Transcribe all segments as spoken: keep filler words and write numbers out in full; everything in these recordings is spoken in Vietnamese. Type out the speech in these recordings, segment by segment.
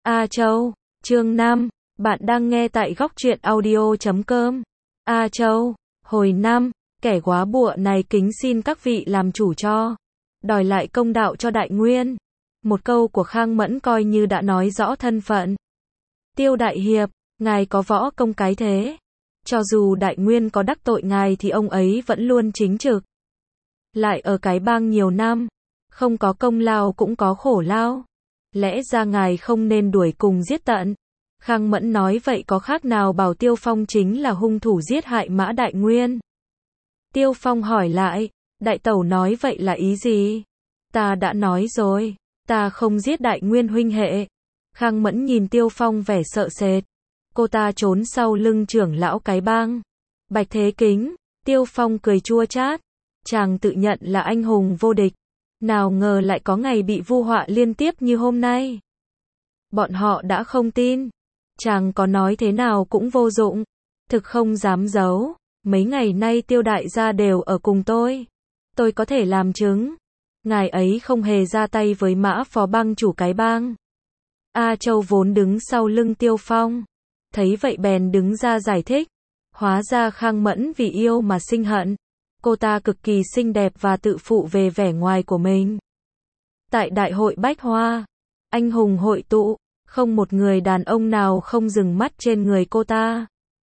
A Châu, chương năm, bạn đang nghe tại góc truyện audio chấm com. A Châu, hồi năm, kẻ góa bụa này kính xin các vị làm chủ cho, đòi lại công đạo cho Đại Nguyên. Một câu của Khang Mẫn coi như đã nói rõ thân phận. Tiêu đại hiệp, ngài có võ công cái thế. Cho dù Đại Nguyên có đắc tội ngài thì ông ấy vẫn luôn chính trực. Lại ở cái bang nhiều năm, không có công lao cũng có khổ lao. Lẽ ra ngài không nên đuổi cùng giết tận. Khang Mẫn nói vậy có khác nào bảo Tiêu Phong chính là hung thủ giết hại Mã Đại Nguyên. Tiêu Phong hỏi lại, đại tẩu nói vậy là ý gì? Ta đã nói rồi, ta không giết Đại Nguyên huynh hệ. Khang Mẫn nhìn Tiêu Phong vẻ sợ sệt. Cô ta trốn sau lưng trưởng lão cái bang. Bạch Thế Kính, Tiêu Phong cười chua chát. Chàng tự nhận là anh hùng vô địch. Nào ngờ lại có ngày bị vu họa liên tiếp như hôm nay. Bọn họ đã không tin. Chàng có nói thế nào cũng vô dụng. Thực không dám giấu. Mấy ngày nay Tiêu đại gia đều ở cùng tôi. Tôi có thể làm chứng. Ngài ấy không hề ra tay với Mã phó bang chủ cái bang. A Châu vốn đứng sau lưng Tiêu Phong. Thấy vậy bèn đứng ra giải thích. Hóa ra Khang Mẫn vì yêu mà sinh hận. Cô ta cực kỳ xinh đẹp và tự phụ về vẻ ngoài của mình. Tại đại hội Bách Hoa, anh hùng hội tụ, không một người đàn ông nào không dừng mắt trên người cô ta.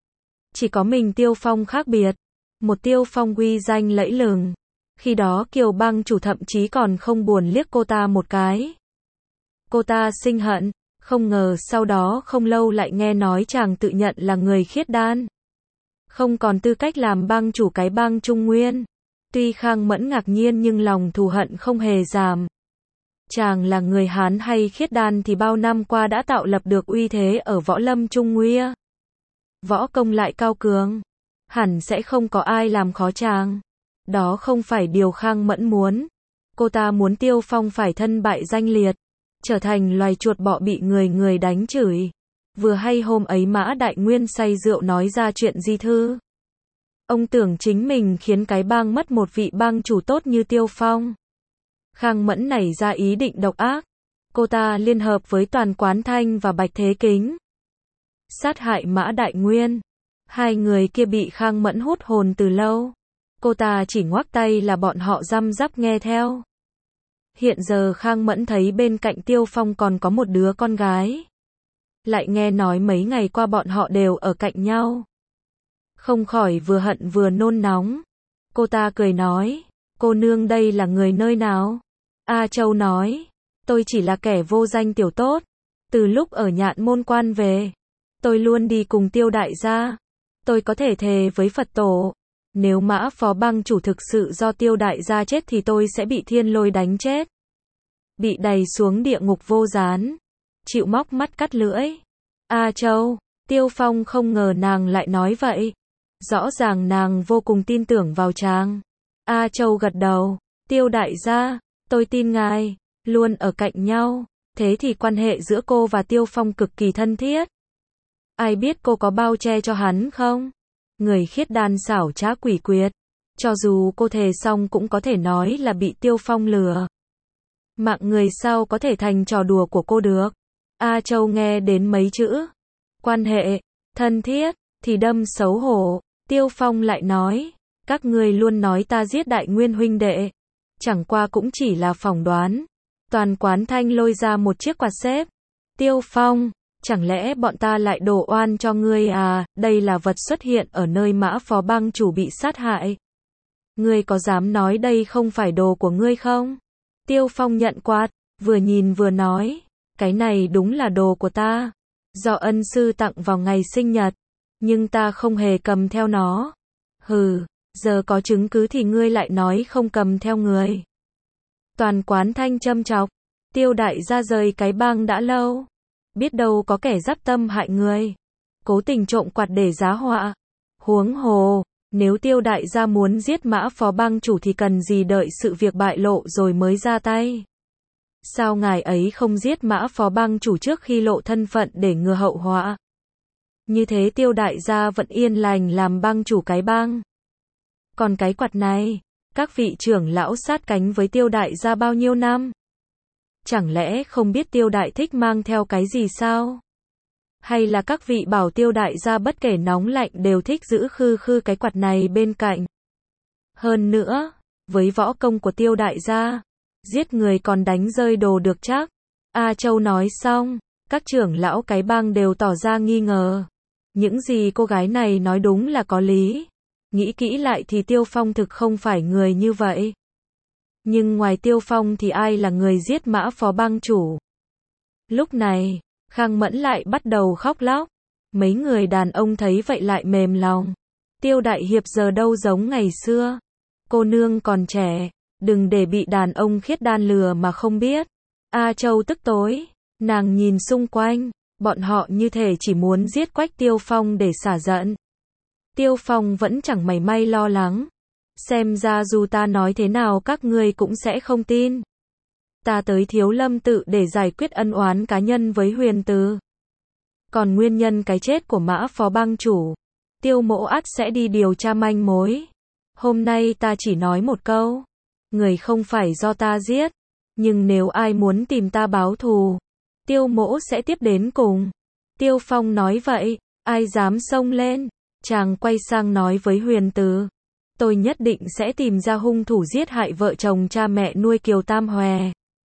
Chỉ có mình Tiêu Phong khác biệt. Một Tiêu Phong uy danh lẫy lừng. Khi đó Kiều bang chủ thậm chí còn không buồn liếc cô ta một cái. Cô ta sinh hận, không ngờ sau đó không lâu lại nghe nói chàng tự nhận là người khiết đan. Không còn tư cách làm bang chủ cái bang Trung Nguyên. Tuy Khang Mẫn ngạc nhiên nhưng lòng thù hận không hề giảm. Chàng là người Hán hay khiết đan thì bao năm qua đã tạo lập được uy thế ở võ lâm Trung Nguyên. Võ công lại cao cường. Hẳn sẽ không có ai làm khó chàng. Đó không phải điều Khang Mẫn muốn. Cô ta muốn Tiêu Phong phải thân bại danh liệt. Trở thành loài chuột bọ bị người người đánh chửi. Vừa hay hôm ấy Mã Đại Nguyên say rượu nói ra chuyện di thư. Ông tưởng chính mình khiến cái bang mất một vị bang chủ tốt như Tiêu Phong. Khang Mẫn nảy ra ý định độc ác. Cô ta liên hợp với Toàn Quán Thanh và Bạch Thế Kính. Sát hại Mã Đại Nguyên. Hai người kia bị Khang Mẫn hút hồn từ lâu. Cô ta chỉ ngoắc tay là bọn họ răm rắp nghe theo. Hiện giờ Khang Mẫn thấy bên cạnh Tiêu Phong còn có một đứa con gái. Lại nghe nói mấy ngày qua bọn họ đều ở cạnh nhau. Không khỏi vừa hận vừa nôn nóng. Cô ta cười nói, cô nương đây là người nơi nào? A Châu nói, tôi chỉ là kẻ vô danh tiểu tốt. Từ lúc ở Nhạn Môn Quan về, tôi luôn đi cùng Tiêu đại gia. Tôi có thể thề với Phật tổ, nếu Mã phó bang chủ thực sự do Tiêu đại gia chết thì tôi sẽ bị thiên lôi đánh chết. Bị đày xuống địa ngục vô gián. Chịu móc mắt cắt lưỡi. A Châu, Tiêu Phong không ngờ nàng lại nói vậy. Rõ ràng nàng vô cùng tin tưởng vào chàng. A Châu gật đầu. Tiêu đại gia, tôi tin ngài. Luôn ở cạnh nhau. Thế thì quan hệ giữa cô và Tiêu Phong cực kỳ thân thiết. Ai biết cô có bao che cho hắn không? Người khiết đan xảo trá quỷ quyệt. Cho dù cô thề xong cũng có thể nói là bị Tiêu Phong lừa. Mạng người sao có thể thành trò đùa của cô được? A Châu nghe đến mấy chữ quan hệ, thân thiết, thì đâm xấu hổ. Tiêu Phong lại nói, các ngươi luôn nói ta giết Đại Nguyên huynh đệ. Chẳng qua cũng chỉ là phỏng đoán. Toàn Quán Thanh lôi ra một chiếc quạt xếp. Tiêu Phong, chẳng lẽ bọn ta lại đổ oan cho ngươi à? Đây là vật xuất hiện ở nơi Mã phó bang chủ bị sát hại. Ngươi có dám nói đây không phải đồ của ngươi không? Tiêu Phong nhận quạt, vừa nhìn vừa nói, cái này đúng là đồ của ta. Do ân sư tặng vào ngày sinh nhật, nhưng ta không hề cầm theo nó. Hừ, giờ có chứng cứ thì ngươi lại nói không cầm theo người. Toàn Quán Thanh châm chọc, Tiêu đại gia rời cái bang đã lâu. Biết đâu có kẻ giáp tâm hại người. Cố tình trộm quạt để giá họa. Huống hồ, nếu Tiêu đại gia muốn giết Mã phó bang chủ thì cần gì đợi sự việc bại lộ rồi mới ra tay. Sao ngài ấy không giết Mã phó bang chủ trước khi lộ thân phận để ngừa hậu họa? Như thế Tiêu đại gia vẫn yên lành làm bang chủ cái bang. Còn cái quạt này, các vị trưởng lão sát cánh với Tiêu đại gia bao nhiêu năm? chẳng lẽ không biết Tiêu đại thích mang theo cái gì sao? Hay là các vị bảo Tiêu đại gia bất kể nóng lạnh đều thích giữ khư khư cái quạt này bên cạnh? Hơn nữa, với võ công của Tiêu đại gia, giết người còn đánh rơi đồ được chắc. A Châu nói xong, các trưởng lão cái bang đều tỏ ra nghi ngờ. Những gì cô gái này nói đúng là có lý. Nghĩ kỹ lại thì Tiêu Phong thực không phải người như vậy. Nhưng ngoài Tiêu Phong thì ai là người giết Mã phó bang chủ? Lúc này, Khang Mẫn lại bắt đầu khóc lóc. Mấy người đàn ông thấy vậy lại mềm lòng. Tiêu đại hiệp giờ đâu giống ngày xưa. Cô nương còn trẻ, đừng để bị đàn ông khiết đan lừa mà không biết. A Châu tức tối, nàng nhìn xung quanh, bọn họ như thể chỉ muốn giết Quách Tiêu Phong để xả giận. Tiêu Phong vẫn chẳng mảy may lo lắng. Xem ra dù ta nói thế nào các ngươi cũng sẽ không tin. Ta tới Thiếu Lâm tự để giải quyết ân oán cá nhân với Huyền Từ. Còn nguyên nhân cái chết của Mã phó bang chủ, Tiêu mỗ ắt sẽ đi điều tra manh mối. Hôm nay ta chỉ nói một câu, người không phải do ta giết, nhưng nếu ai muốn tìm ta báo thù, Tiêu mỗ sẽ tiếp đến cùng. Tiêu Phong nói vậy, ai dám xông lên? Chàng quay sang nói với Huyền Từ, tôi nhất định sẽ tìm ra hung thủ giết hại vợ chồng cha mẹ nuôi Kiều Tam Hòe.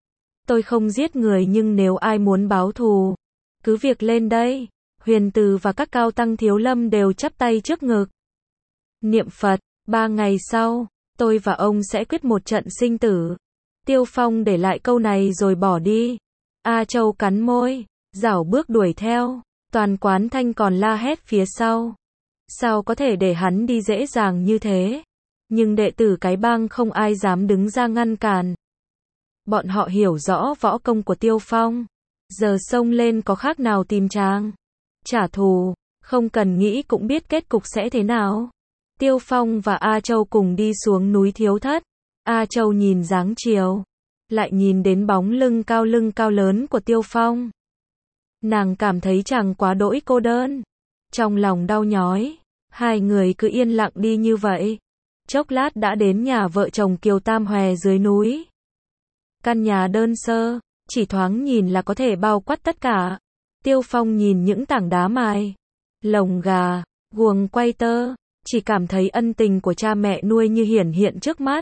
Tôi không giết người nhưng nếu ai muốn báo thù, cứ việc lên đây. Huyền Từ và các cao tăng Thiếu Lâm đều chắp tay trước ngực. Niệm Phật, ba ngày sau, tôi và ông sẽ quyết một trận sinh tử. Tiêu Phong để lại câu này rồi bỏ đi. A Châu cắn môi, rảo bước đuổi theo. Toàn quán thanh còn la hét phía sau. Sao có thể để hắn đi dễ dàng như thế? Nhưng đệ tử cái bang không ai dám đứng ra ngăn cản. Bọn họ hiểu rõ võ công của Tiêu Phong. Giờ xông lên có khác nào tìm chàng trả thù, không cần nghĩ cũng biết kết cục sẽ thế nào. Tiêu Phong và A Châu cùng đi xuống núi Thiếu Thất. A Châu nhìn dáng chiều, lại nhìn đến bóng lưng cao lưng cao lớn của Tiêu Phong. Nàng cảm thấy chàng quá đỗi cô đơn. Trong lòng đau nhói, hai người cứ yên lặng đi như vậy. Chốc lát đã đến nhà vợ chồng Kiều Tam Hòe dưới núi. Căn nhà đơn sơ, chỉ thoáng nhìn là có thể bao quát tất cả. Tiêu Phong nhìn những tảng đá mài, lồng gà, guồng quay tơ, chỉ cảm thấy ân tình của cha mẹ nuôi như hiển hiện trước mắt.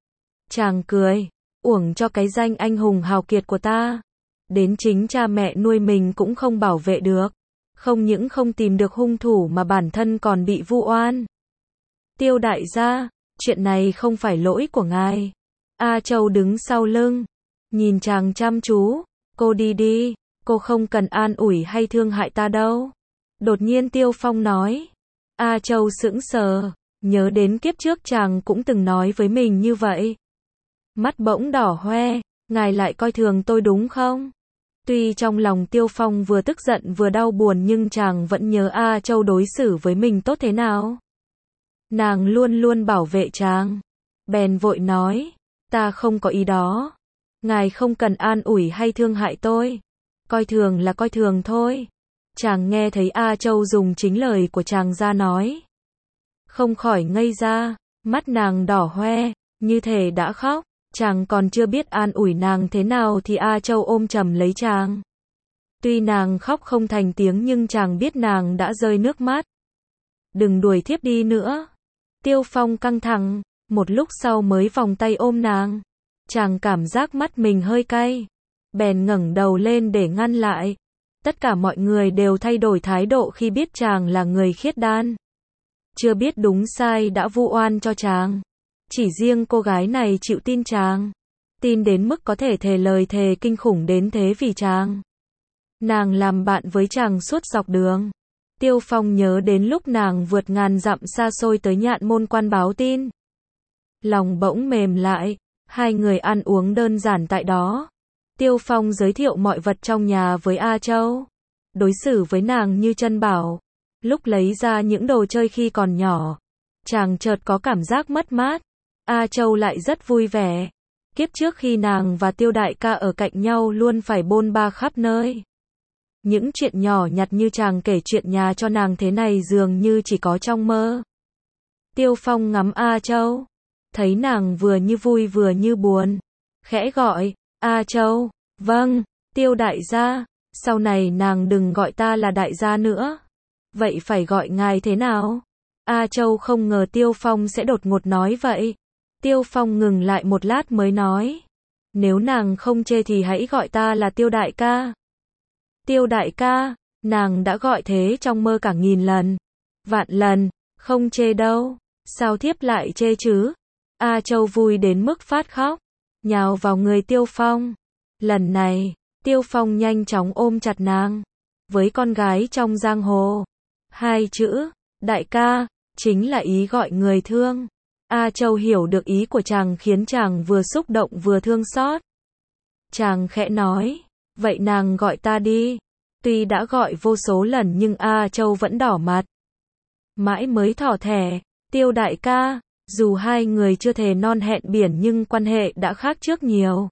Chàng cười, uổng cho cái danh anh hùng hào kiệt của ta. Đến chính cha mẹ nuôi mình cũng không bảo vệ được. Không những không tìm được hung thủ mà bản thân còn bị vu oan. Tiêu đại gia, chuyện này không phải lỗi của ngài. A Châu đứng sau lưng, nhìn chàng chăm chú. Cô đi đi, cô không cần an ủi hay thương hại ta đâu. Đột nhiên Tiêu Phong nói. A Châu sững sờ, nhớ đến kiếp trước chàng cũng từng nói với mình như vậy. Mắt bỗng đỏ hoe, ngài lại coi thường tôi đúng không? Tuy trong lòng Tiêu Phong vừa tức giận vừa đau buồn nhưng chàng vẫn nhớ A Châu đối xử với mình tốt thế nào. Nàng luôn luôn bảo vệ chàng. Bèn vội nói, ta không có ý đó. Ngài không cần an ủi hay thương hại tôi. Coi thường là coi thường thôi. Chàng nghe thấy A Châu dùng chính lời của chàng ra nói. Không khỏi ngây ra, mắt nàng đỏ hoe, như thể đã khóc. Chàng còn chưa biết an ủi nàng thế nào thì A Châu ôm chầm lấy chàng. Tuy nàng khóc không thành tiếng nhưng chàng biết nàng đã rơi nước mắt. Đừng đuổi thiếp đi nữa. Tiêu Phong căng thẳng, một lúc sau mới vòng tay ôm nàng. Chàng cảm giác mắt mình hơi cay, bèn ngẩng đầu lên để ngăn lại. Tất cả mọi người đều thay đổi thái độ khi biết chàng là người khiết đan. Chưa biết đúng sai đã vu oan cho chàng. Chỉ riêng cô gái này chịu tin chàng. Tin đến mức có thể thề lời thề kinh khủng đến thế vì chàng. Nàng làm bạn với chàng suốt dọc đường. Tiêu Phong nhớ đến lúc nàng vượt ngàn dặm xa xôi tới Nhạn Môn Quan báo tin. Lòng bỗng mềm lại, hai người ăn uống đơn giản tại đó. Tiêu Phong giới thiệu mọi vật trong nhà với A Châu. Đối xử với nàng như chân bảo. Lúc lấy ra những đồ chơi khi còn nhỏ, chàng chợt có cảm giác mất mát. A Châu lại rất vui vẻ. Kiếp trước khi nàng và Tiêu đại ca ở cạnh nhau luôn phải bôn ba khắp nơi. Những chuyện nhỏ nhặt như chàng kể chuyện nhà cho nàng thế này dường như chỉ có trong mơ. Tiêu Phong ngắm A Châu, thấy nàng vừa như vui vừa như buồn. Khẽ gọi, A Châu, Vâng, Tiêu đại gia, sau này nàng đừng gọi ta là đại gia nữa. Vậy phải gọi ngài thế nào? A Châu không ngờ Tiêu Phong sẽ đột ngột nói vậy. Tiêu Phong ngừng lại một lát mới nói. Nếu nàng không chê thì hãy gọi ta là Tiêu đại ca. Tiêu đại ca, nàng đã gọi thế trong mơ cả nghìn lần. Vạn lần, không chê đâu. Sao thiếp lại chê chứ? A Châu vui đến mức phát khóc, nhào vào người Tiêu Phong. Lần này, Tiêu Phong nhanh chóng ôm chặt nàng. Với con gái trong giang hồ, hai chữ, đại ca, chính là ý gọi người thương. A Châu hiểu được ý của chàng khiến chàng vừa xúc động vừa thương xót. Chàng khẽ nói, vậy nàng gọi ta đi. Tuy đã gọi vô số lần nhưng A Châu vẫn đỏ mặt. Mãi mới thỏ thẻ, Tiêu đại ca, dù hai người chưa thề non hẹn biển nhưng quan hệ đã khác trước nhiều.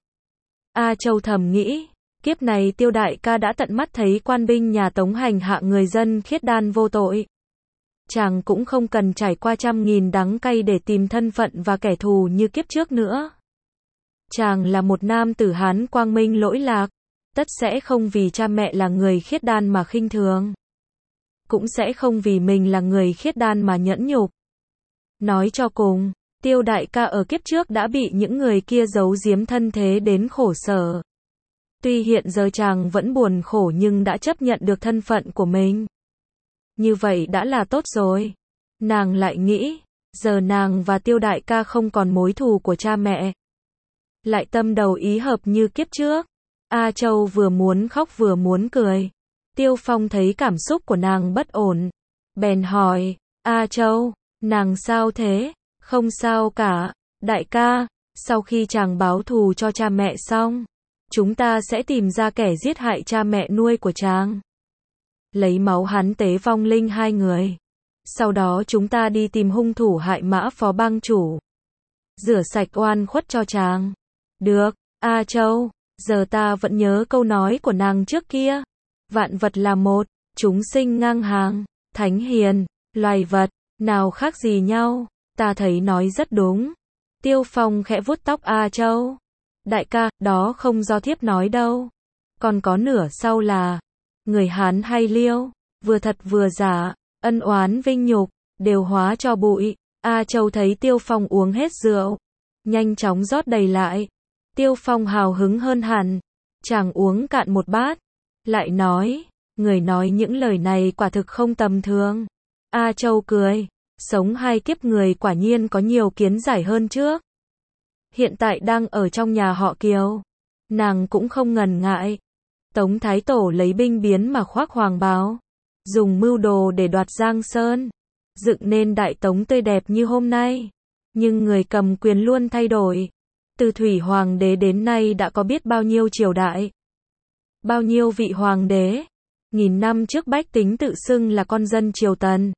A Châu thầm nghĩ, kiếp này Tiêu đại ca đã tận mắt thấy quan binh nhà Tống hành hạ người dân khiết đan vô tội. Chàng cũng không cần trải qua trăm nghìn đắng cay để tìm thân phận và kẻ thù như kiếp trước nữa. Chàng là một nam tử Hán quang minh lỗi lạc, tất sẽ không vì cha mẹ là người khiết đan mà khinh thường. Cũng sẽ không vì mình là người khiết đan mà nhẫn nhục. Nói cho cùng, Tiêu đại ca ở kiếp trước đã bị những người kia giấu giếm thân thế đến khổ sở. Tuy hiện giờ chàng vẫn buồn khổ nhưng đã chấp nhận được thân phận của mình. Như vậy đã là tốt rồi. Nàng lại nghĩ, giờ nàng và Tiêu đại ca không còn mối thù của cha mẹ. Lại tâm đầu ý hợp như kiếp trước. A Châu vừa muốn khóc vừa muốn cười. Tiêu Phong thấy cảm xúc của nàng bất ổn. Bèn hỏi, A Châu, nàng sao thế? Không sao cả, đại ca, sau khi chàng báo thù cho cha mẹ xong, chúng ta sẽ tìm ra kẻ giết hại cha mẹ nuôi của chàng. Lấy máu hắn tế vong linh hai người. Sau đó chúng ta đi tìm hung thủ hại Mã Phó bang chủ. Rửa sạch oan khuất cho chàng. Được, A Châu, giờ ta vẫn nhớ câu nói của nàng trước kia. Vạn vật là một, chúng sinh ngang hàng, thánh hiền, loài vật, nào khác gì nhau. Ta thấy nói rất đúng. Tiêu Phong khẽ vuốt tóc A Châu. Đại ca, đó không do thiếp nói đâu. Còn có nửa sau là, người Hán hay liêu, vừa thật vừa giả, ân oán vinh nhục, đều hóa cho bụi. A Châu thấy Tiêu Phong uống hết rượu, nhanh chóng rót đầy lại. Tiêu Phong hào hứng hơn hẳn. Chàng uống cạn một bát, lại nói, người nói những lời này quả thực không tầm thường. A Châu cười. Sống hai kiếp người quả nhiên có nhiều kiến giải hơn trước. Hiện tại đang ở trong nhà họ Kiều. Nàng cũng không ngần ngại. Tống Thái Tổ lấy binh biến mà khoác hoàng bào. Dùng mưu đồ để đoạt Giang Sơn. Dựng nên Đại Tống tươi đẹp như hôm nay. Nhưng người cầm quyền luôn thay đổi. Từ Thủy Hoàng đế đến nay đã có biết bao nhiêu triều đại. Bao nhiêu vị hoàng đế. Nghìn năm trước bách tính tự xưng là con dân triều Tần.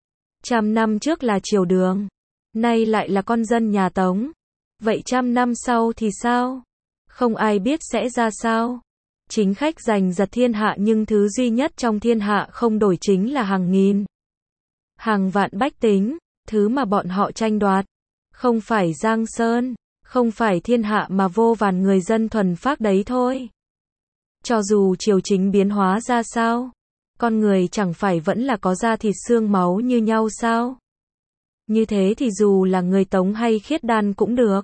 Trăm năm trước là triều Đường, nay lại là con dân nhà Tống. Vậy trăm năm sau thì sao? Không ai biết sẽ ra sao. Chính khách giành giật thiên hạ nhưng thứ duy nhất trong thiên hạ không đổi chính là hàng nghìn, hàng vạn bách tính. Thứ mà bọn họ tranh đoạt, không phải Giang Sơn, không phải thiên hạ mà vô vàn người dân thuần phác đấy thôi. Cho dù triều chính biến hóa ra sao, con người chẳng phải vẫn là có da thịt xương máu như nhau sao? Như thế thì dù là người Tống hay khiết đan cũng được.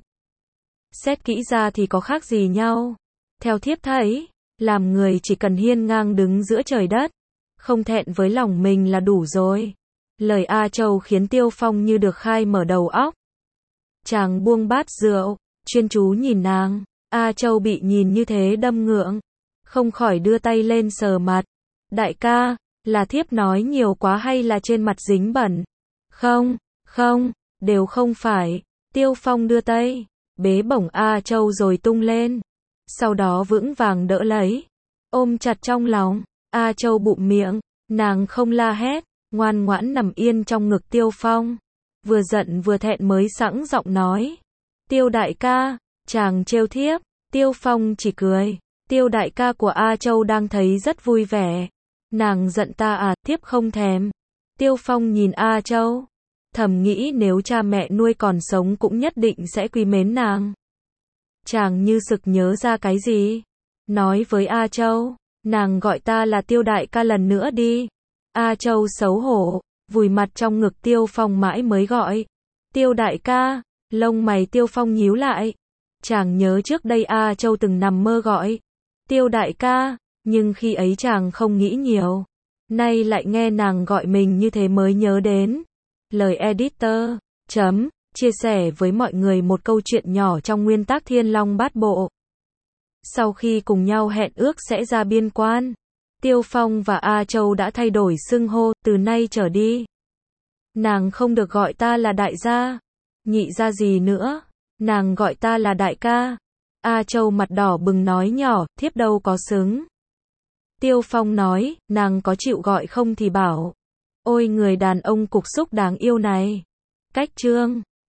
Xét kỹ ra thì có khác gì nhau. Theo thiếp thấy, làm người chỉ cần hiên ngang đứng giữa trời đất, không thẹn với lòng mình là đủ rồi. Lời A Châu khiến Tiêu Phong như được khai mở đầu óc. Chàng buông bát rượu, chuyên chú nhìn nàng. A Châu bị nhìn như thế đâm ngượng, không khỏi đưa tay lên sờ mặt. Đại ca, là thiếp nói nhiều quá hay là trên mặt dính bẩn? Không, không, đều không phải. Tiêu Phong đưa tay, bế bổng A Châu rồi tung lên. Sau đó vững vàng đỡ lấy, ôm chặt trong lòng. A Châu bụm miệng, nàng không la hét, ngoan ngoãn nằm yên trong ngực Tiêu Phong. Vừa giận vừa thẹn mới sẵn giọng nói. Tiêu đại ca, chàng trêu thiếp. Tiêu Phong chỉ cười. Tiêu đại ca của A Châu đang thấy rất vui vẻ. Nàng giận ta à, thiếp không thèm. Tiêu Phong nhìn A Châu, thầm nghĩ nếu cha mẹ nuôi còn sống cũng nhất định sẽ quý mến nàng. Chàng như sực nhớ ra cái gì, nói với A Châu, nàng gọi ta là Tiêu đại ca lần nữa đi. A Châu xấu hổ, vùi mặt trong ngực Tiêu Phong mãi mới gọi. Tiêu đại ca, lông mày Tiêu Phong nhíu lại. Chàng nhớ trước đây A Châu từng nằm mơ gọi. Tiêu đại ca, nhưng khi ấy chàng không nghĩ nhiều. Nay lại nghe nàng gọi mình như thế mới nhớ đến. Lời editor, chấm, chia sẻ với mọi người một câu chuyện nhỏ trong nguyên tác Thiên Long Bát Bộ. Sau khi cùng nhau hẹn ước sẽ ra biên quan, Tiêu Phong và A Châu đã thay đổi xưng hô, từ nay trở đi. Nàng không được gọi ta là đại gia, nhị gia gì nữa, nàng gọi ta là đại ca. A Châu mặt đỏ bừng nói nhỏ, thiếp đâu có xứng. Tiêu Phong nói, nàng có chịu gọi không thì bảo. Ôi người đàn ông cục xúc đáng yêu này. Cách chương